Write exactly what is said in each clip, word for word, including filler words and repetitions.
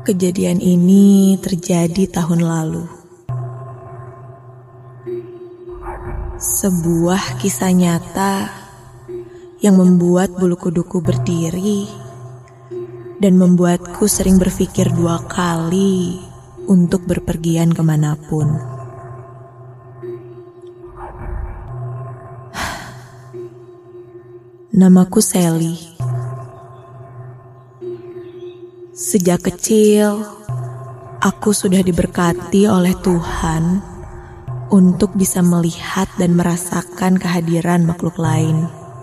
Kejadian ini terjadi tahun lalu. Sebuah kisah nyata yang membuat bulu kuduku berdiri dan membuatku sering berpikir dua kali untuk berpergian kemanapun. Namaku Sally. Sejak kecil, aku sudah diberkati oleh Tuhan untuk bisa melihat dan merasakan kehadiran makhluk lain.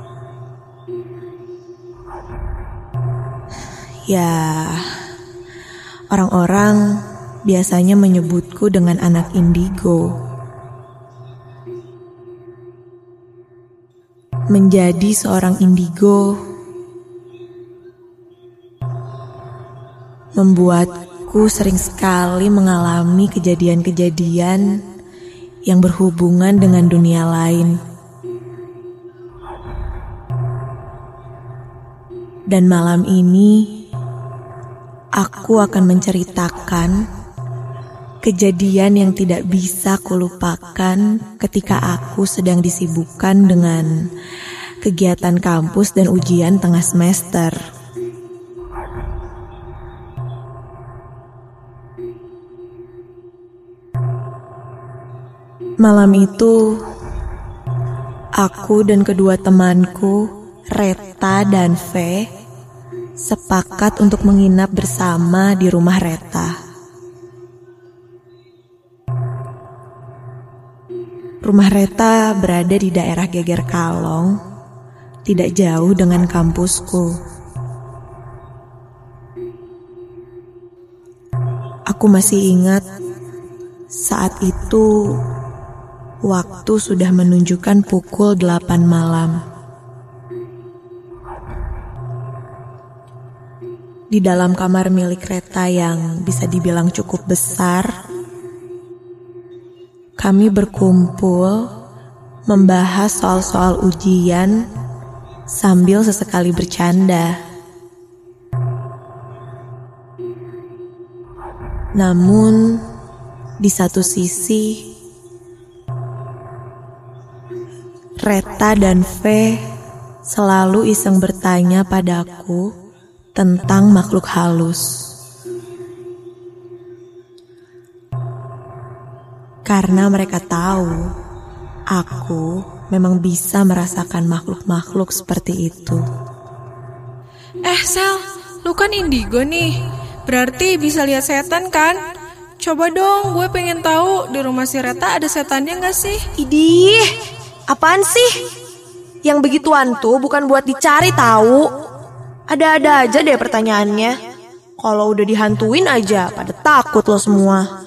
Ya, orang-orang biasanya menyebutku dengan anak indigo. Menjadi seorang indigo membuatku sering sekali mengalami kejadian-kejadian yang berhubungan dengan dunia lain. Dan malam ini, aku akan menceritakan kejadian yang tidak bisa kulupakan ketika aku sedang disibukkan dengan kegiatan kampus dan ujian tengah semester. Malam itu, aku dan kedua temanku, Reta dan V, sepakat untuk menginap bersama di rumah Reta. Rumah Reta berada di daerah Geger Kalong, tidak jauh dengan kampusku. Aku masih ingat saat itu waktu sudah menunjukkan pukul delapan malam. Di dalam kamar milik Reta yang bisa dibilang cukup besar, kami berkumpul membahas soal-soal ujian sambil sesekali bercanda. Namun, di satu sisi, Reta dan V selalu iseng bertanya padaku tentang makhluk halus. Karena mereka tahu aku memang bisa merasakan makhluk-makhluk seperti itu. Eh Sel, lu kan indigo nih, berarti bisa lihat setan kan? Coba dong, gue pengen tahu di rumah si Reta ada setannya gak sih? Idih, apaan sih? Yang begituan tuh bukan buat dicari tahu. Ada-ada aja deh pertanyaannya. Kalau udah dihantuin aja, pada takut lo semua.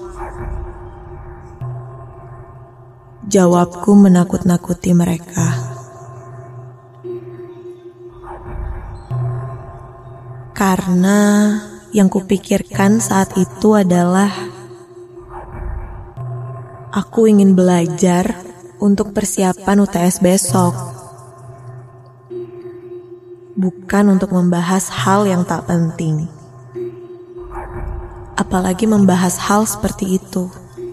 Jawabku menakut-nakuti mereka. Karena yang kupikirkan saat itu adalah aku ingin belajar untuk persiapan U T S besok. Bukan untuk membahas hal yang tak penting. Apalagi membahas hal seperti itu.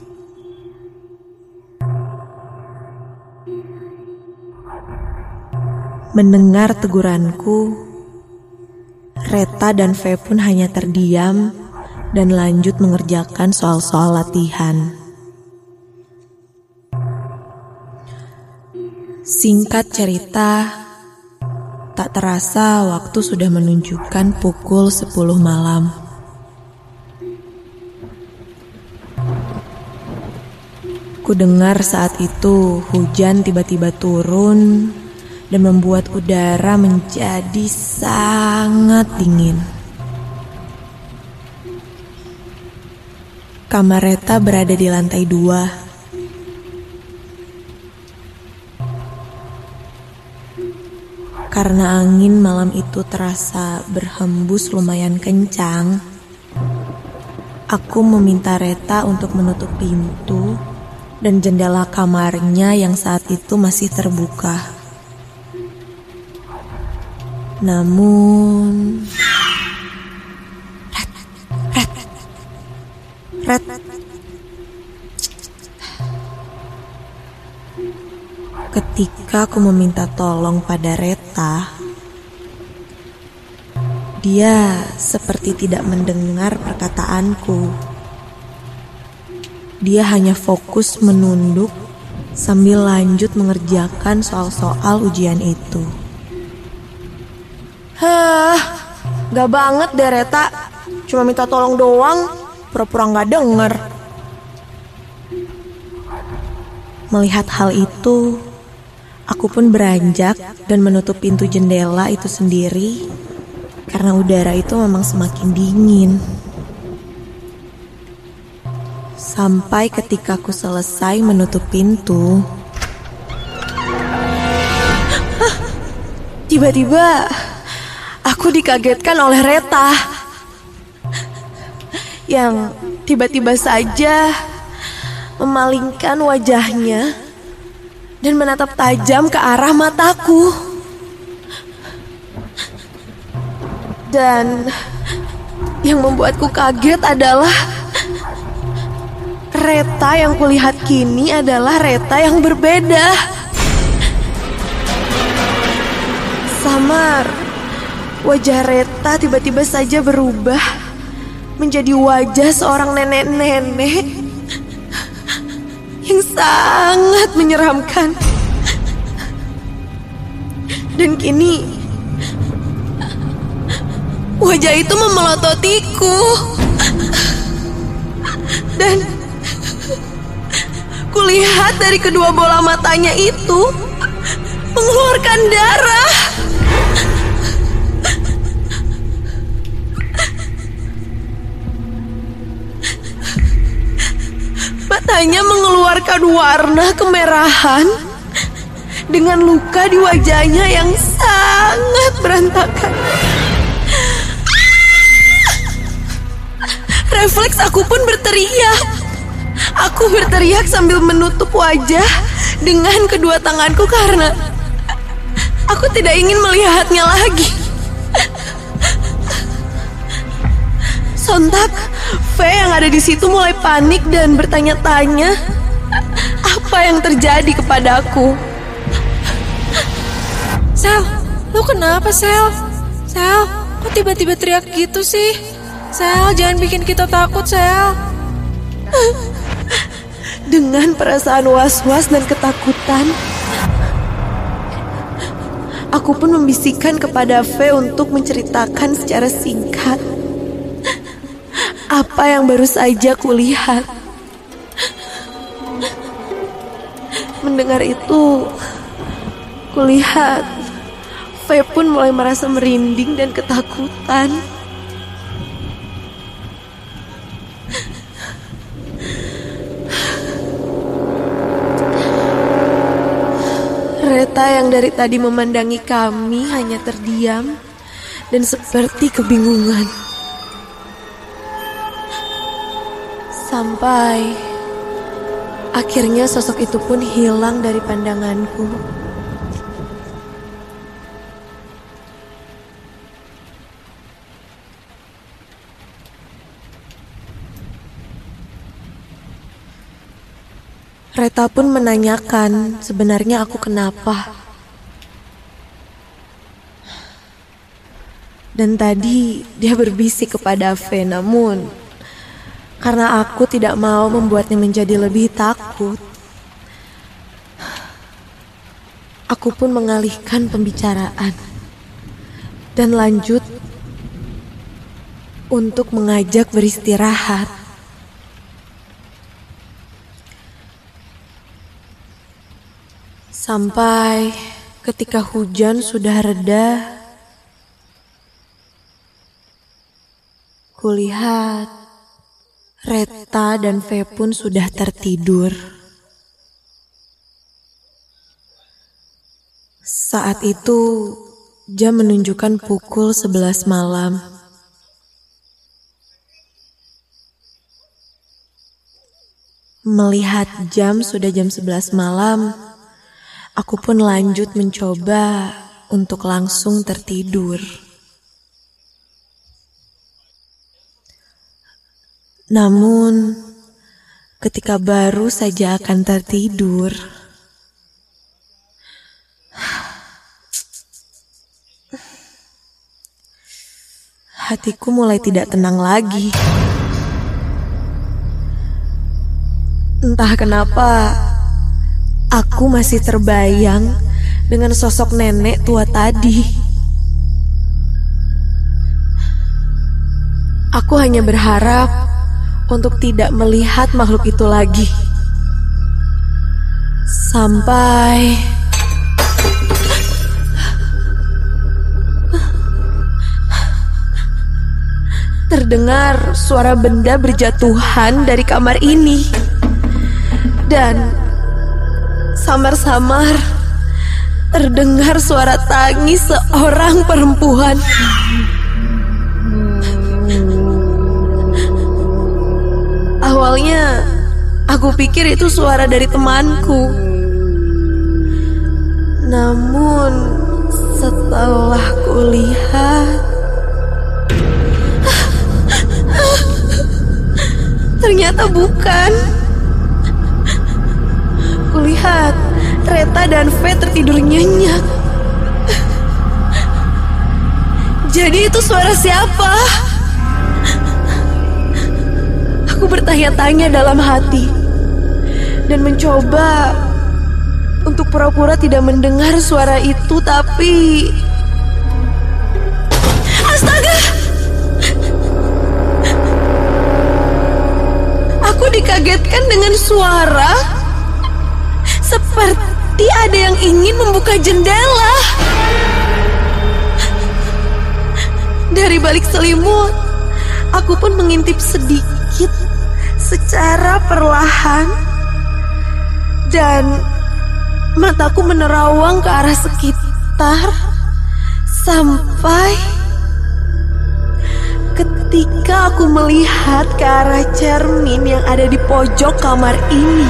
Mendengar teguranku, Reta dan V pun hanya terdiam dan lanjut mengerjakan soal-soal latihan. Singkat cerita, tak terasa waktu sudah menunjukkan pukul sepuluh malam. Ku dengar saat itu hujan tiba-tiba turun dan membuat udara menjadi sangat dingin. Kamar Reta berada di lantai dua. Karena angin malam itu terasa berhembus lumayan kencang, aku meminta Reta untuk menutup pintu dan jendela kamarnya yang saat itu masih terbuka. Namun, Ret, Ret, Red. Ketika aku meminta tolong pada Reta, dia seperti tidak mendengar perkataanku. Dia hanya fokus menunduk sambil lanjut mengerjakan soal-soal ujian itu. Hah, gak banget deh Reta. Cuma minta tolong doang, pura-pura gak denger. Melihat hal itu, aku pun beranjak dan menutup pintu jendela itu sendiri karena udara itu memang semakin dingin. Sampai ketika aku selesai menutup pintu, tiba-tiba aku dikagetkan oleh Reta yang tiba-tiba saja memalingkan wajahnya dan menatap tajam ke arah mataku. Dan yang membuatku kaget adalah Reta yang kulihat kini adalah Reta yang berbeda. Samar, wajah Reta tiba-tiba saja berubah menjadi wajah seorang nenek-nenek yang sangat menyeramkan. Dan kini wajah itu memelototiku. Dan kulihat dari kedua bola matanya itu mengeluarkan darah. Matanya mengeluarkan warna kemerahan dengan luka di wajahnya yang sangat berantakan. Refleks aku pun berteriak. Aku berteriak sambil menutup wajah dengan kedua tanganku karena aku tidak ingin melihatnya lagi. Sontak, V yang ada di situ mulai panik dan bertanya-tanya apa yang terjadi kepadaku. Sel, lu kenapa Sel? Sel, kok tiba-tiba teriak gitu sih? Sel, jangan bikin kita takut Sel. Dengan perasaan was-was dan ketakutan, aku pun membisikkan kepada V untuk menceritakan secara singkat apa yang baru saja kulihat. Mendengar itu, kulihat V pun mulai merasa merinding dan ketakutan. Reta yang dari tadi memandangi kami hanya terdiam dan seperti kebingungan. Sampai akhirnya sosok itu pun hilang dari pandanganku. Reta pun menanyakan sebenarnya aku kenapa. Dan tadi dia berbisik kepada V, namun karena aku tidak mau membuatnya menjadi lebih takut, aku pun mengalihkan pembicaraan dan lanjut untuk mengajak beristirahat. Sampai ketika hujan sudah reda, kulihat Reta dan V pun sudah tertidur. Saat itu jam menunjukkan pukul sebelas malam. Melihat jam sudah jam sebelas malam, aku pun lanjut mencoba untuk langsung tertidur. Namun, ketika baru saja akan tertidur, hatiku mulai tidak tenang lagi. Entah kenapa, aku masih terbayang dengan sosok nenek tua tadi. Aku hanya berharap untuk tidak melihat makhluk itu lagi. Sampai terdengar suara benda berjatuhan dari kamar ini. Dan samar-samar terdengar suara tangis seorang perempuan. Awalnya aku pikir itu suara dari temanku. Namun setelah kulihat, ternyata bukan. Kulihat Reta dan V tertidur nyenyak. Jadi itu suara siapa? Aku bertanya-tanya dalam hati dan mencoba untuk pura-pura tidak mendengar suara itu, tapi astaga! Aku dikagetkan dengan suara seperti ada yang ingin membuka jendela. Dari balik selimut, aku pun mengintip sedikit secara perlahan, dan mataku menerawang ke arah sekitar sampai ketika aku melihat ke arah cermin yang ada di pojok kamar ini.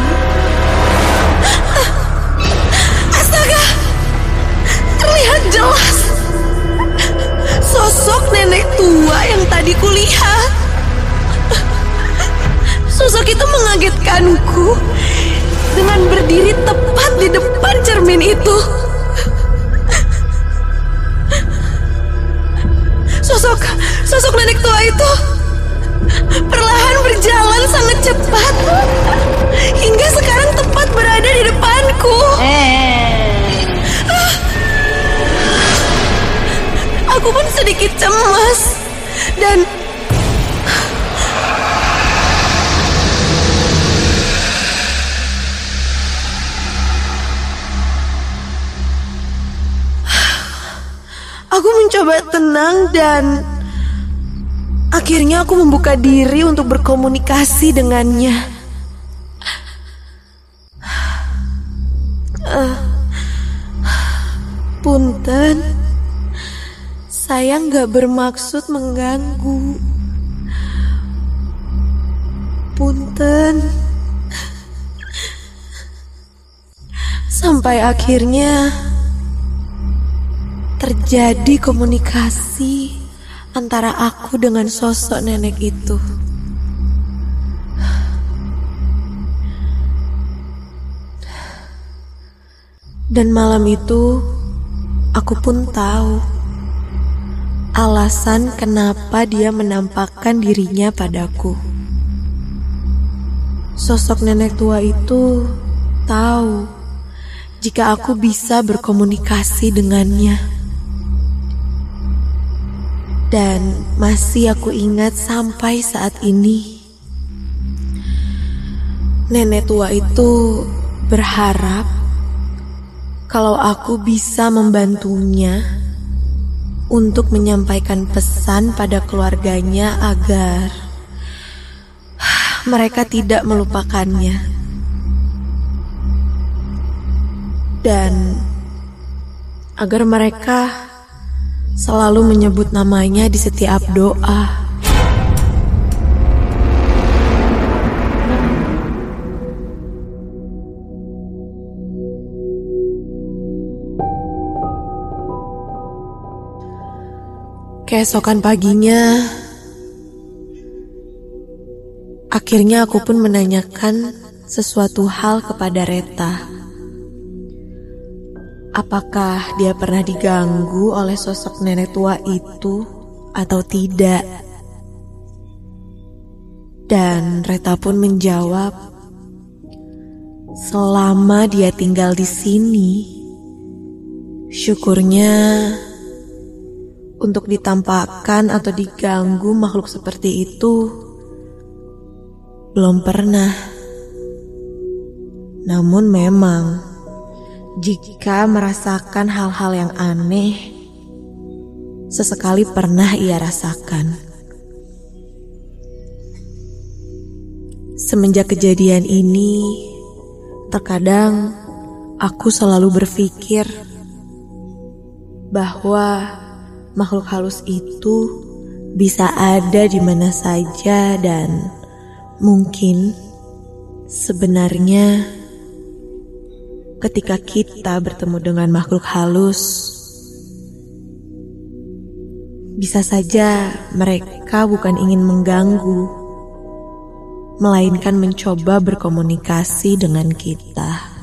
Astaga! Terlihat jelas sosok nenek tua yang tadi kulihat. Sosok itu mengagetkanku dengan berdiri tepat di depan cermin itu. Sosok sosok nenek tua itu perlahan berjalan sangat cepat hingga sekarang tepat berada di depanku. Aku pun sedikit cemas dan aku mencoba tenang dan akhirnya aku membuka diri untuk berkomunikasi dengannya. Uh, punten, saya nggak bermaksud mengganggu. Punten. Sampai akhirnya terjadi komunikasi antara aku dengan sosok nenek itu. Dan malam itu aku pun tahu alasan kenapa dia menampakkan dirinya padaku. Sosok nenek tua itu tahu jika aku bisa berkomunikasi dengannya. Dan masih aku ingat sampai saat ini. Nenek tua itu berharap kalau aku bisa membantunya untuk menyampaikan pesan pada keluarganya agar mereka tidak melupakannya. Dan agar mereka selalu menyebut namanya di setiap doa. Keesokan paginya, Akhirnya aku pun menanyakan sesuatu hal kepada Reta. Apakah dia pernah diganggu oleh sosok nenek tua itu atau tidak? Dan Reta pun menjawab, selama dia tinggal di sini, syukurnya untuk ditampakkan atau diganggu makhluk seperti itu belum pernah. Namun memang jika merasakan hal-hal yang aneh, sesekali pernah ia rasakan. Semenjak kejadian ini, terkadang aku selalu berpikir bahwa makhluk halus itu bisa ada di mana saja dan mungkin sebenarnya ketika kita bertemu dengan makhluk halus, bisa saja mereka bukan ingin mengganggu, melainkan mencoba berkomunikasi dengan kita.